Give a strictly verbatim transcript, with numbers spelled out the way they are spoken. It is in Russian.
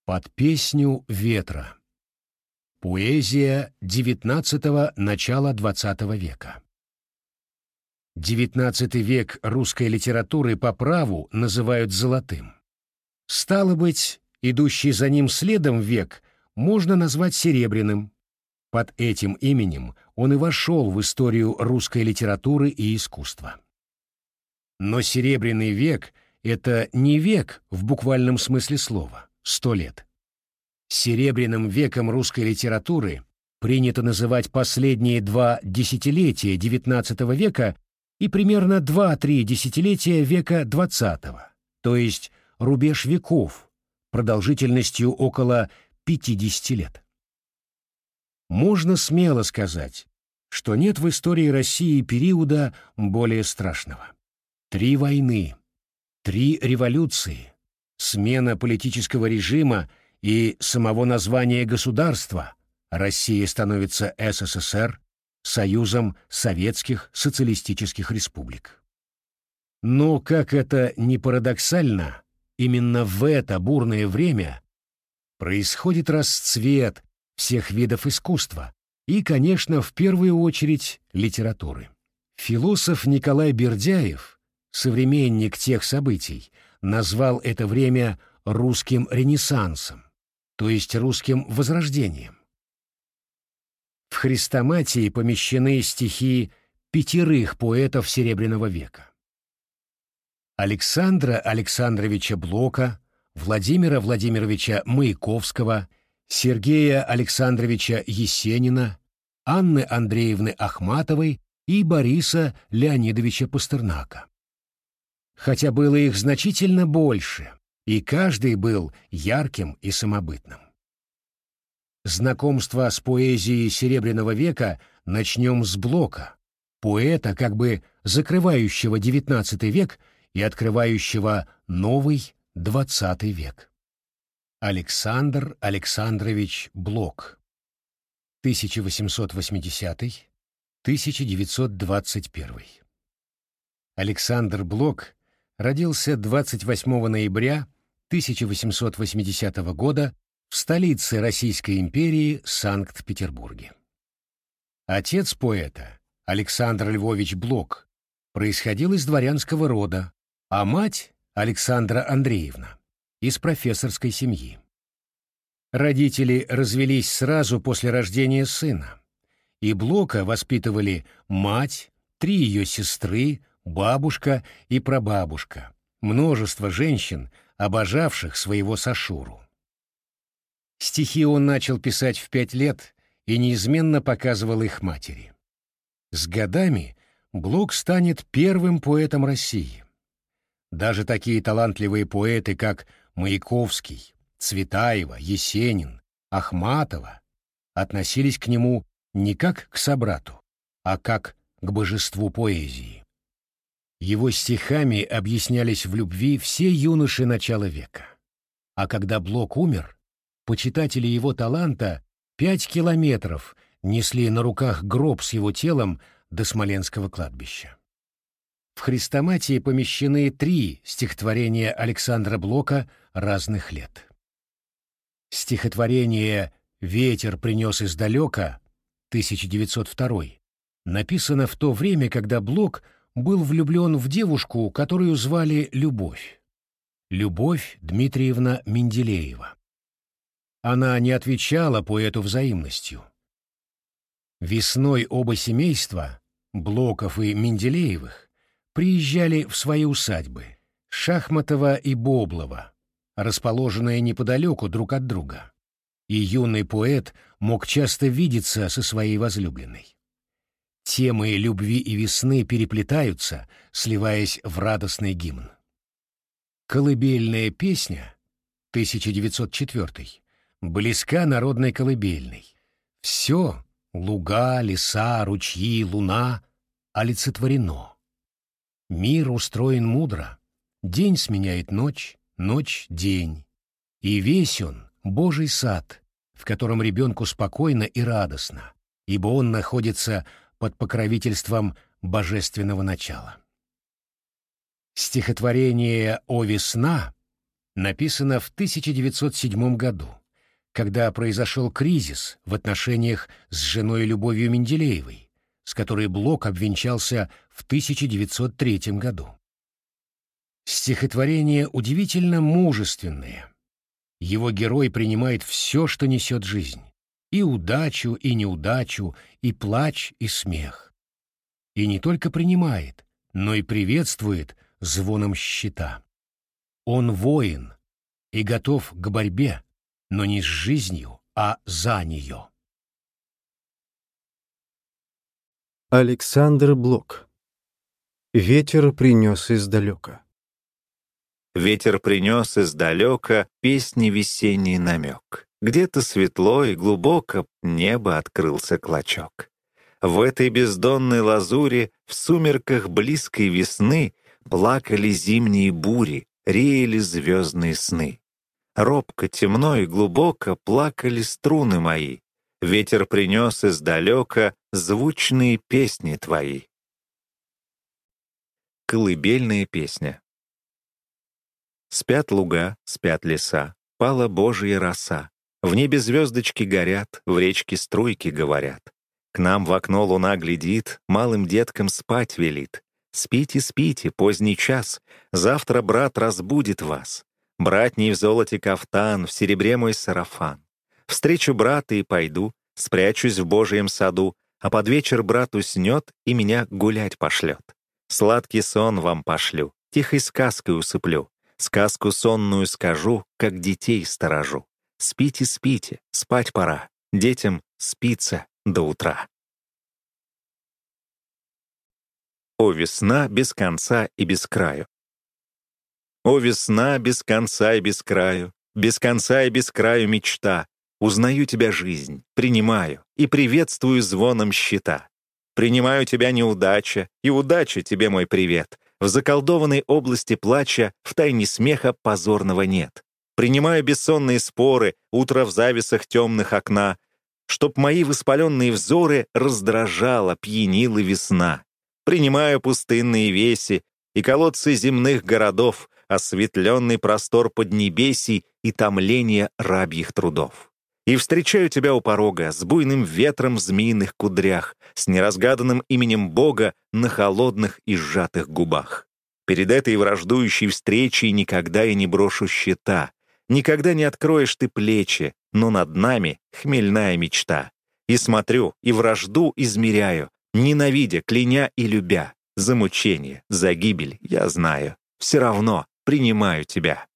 Под песню ветра. Поэзия девятнадцатого — начала двадцатого века. Девятнадцатый век русской литературы по праву называют золотым. Стало быть, идущий за ним следом век можно назвать серебряным. Под этим именем он и вошел в историю русской литературы и искусства. Но серебряный век — это не век в буквальном смысле слова, сто лет. Серебряным веком русской литературы принято называть последние два десятилетия девятнадцатого века и примерно два-три десятилетия века двадцатого, то есть рубеж веков, продолжительностью около пятидесяти лет. Можно смело сказать, что нет в истории России периода более страшного. Три войны, три революции, смена политического режима и самого названия государства. Россия становится СССР, Союзом Советских Социалистических Республик. Но, как это ни парадоксально, именно в это бурное время происходит расцвет всех видов искусства и, конечно, в первую очередь литературы. Философ Николай Бердяев, современник тех событий, назвал это время русским ренессансом, то есть русским возрождением. В хрестоматии помещены стихи пятерых поэтов Серебряного века: Александра Александровича Блока, Владимира Владимировича Маяковского, Сергея Александровича Есенина, Анны Андреевны Ахматовой и Бориса Леонидовича Пастернака. Хотя было их значительно больше, и каждый был ярким и самобытным. Знакомство с поэзией Серебряного века начнем с Блока, поэта, как бы закрывающего девятнадцатый век и открывающего новый двадцатый век. Александр Александрович Блок, тысяча восемьсот восьмидесятый — тысяча девятьсот двадцать первый. Александр Блок родился двадцать восьмого ноября тысяча восемьсот восьмидесятого года в столице Российской империи Санкт-Петербурге. Отец поэта, Александр Львович Блок, происходил из дворянского рода, а мать, Александра Андреевна, из профессорской семьи. Родители развелись сразу после рождения сына, и Блока воспитывали мать, три ее сестры, бабушка и прабабушка, множество женщин, обожавших своего Сашуру. Стихи он начал писать в пять лет и неизменно показывал их матери. С годами Блок станет первым поэтом России. Даже такие талантливые поэты, как Маяковский, Цветаева, Есенин, Ахматова, относились к нему не как к собрату, а как к божеству поэзии. Его стихами объяснялись в любви все юноши начала века. А когда Блок умер, почитатели его таланта пять километров несли на руках гроб с его телом до Смоленского кладбища. В хрестоматии помещены три стихотворения Александра Блока разных лет. Стихотворение «Ветер принес издалека» тысяча девятьсот второй написано в то время, когда Блок был влюблен в девушку, которую звали Любовь. Любовь Дмитриевна Менделеева. Она не отвечала поэту взаимностью. Весной оба семейства, Блоков и Менделеевых, приезжали в свои усадьбы, Шахматова и Боблова, расположенные неподалеку друг от друга, и юный поэт мог часто видеться со своей возлюбленной. Темы любви и весны переплетаются, сливаясь в радостный гимн. Колыбельная песня, тысяча девятьсот четвёртый, близка народной колыбельной. Все — луга, леса, ручьи, луна — олицетворено. Мир устроен мудро, день сменяет ночь, ночь — день. И весь он — Божий сад, в котором ребенку спокойно и радостно, ибо он находится под покровительством божественного начала. Стихотворение «О весна» написано в тысяча девятьсот седьмом году, когда произошел кризис в отношениях с женой Любовью Менделеевой, с которой Блок обвенчался в тысяча девятьсот третьем году. Стихотворение удивительно мужественное. Его герой принимает все, что несет жизнь, и удачу, и неудачу, и плач, и смех. И не только принимает, но и приветствует звоном щита. Он воин и готов к борьбе, но не с жизнью, а за нее. Александр Блок. Ветер принес издалека. Ветер принес издалека песни весенний намек. Где-то светло и глубоко небо открылся клочок. В этой бездонной лазури, в сумерках близкой весны, плакали зимние бури, реяли звездные сны. Робко, темно и глубоко плакали струны мои. Ветер принес издалека звучные песни твои. Колыбельная песня. Спят луга, спят леса, пала Божья роса. В небе звездочки горят, в речке струйки говорят. К нам в окно луна глядит, малым деткам спать велит. Спите, спите, поздний час, завтра брат разбудит вас. Братний в золоте кафтан, в серебре мой сарафан. Встречу брата и пойду, спрячусь в Божьем саду, а под вечер брат уснет и меня гулять пошлет. Сладкий сон вам пошлю, тихой сказкой усыплю. Сказку сонную скажу, как детей сторожу. Спите, спите, спать пора, детям спится до утра. О, весна без конца и без краю. О, весна без конца и без краю, без конца и без краю мечта. Узнаю тебя, жизнь, принимаю и приветствую звоном щита. Принимаю тебя, неудача, и удача тебе мой привет. В заколдованной области плача втайне смеха позорного нет. Принимаю бессонные споры, утро в завесах темных окна, чтоб мои воспаленные взоры раздражала, пьянила весна. Принимаю пустынные веси и колодцы земных городов, осветленный простор поднебесий и томление рабьих трудов. И встречаю тебя у порога с буйным ветром в змеиных кудрях, с неразгаданным именем Бога на холодных и сжатых губах. Перед этой враждующей встречей никогда я не брошу щита, никогда не откроешь ты плечи, но над нами хмельная мечта. И смотрю, и вражду измеряю, ненавидя, кляня и любя. За мучение, за гибель я знаю, все равно принимаю тебя.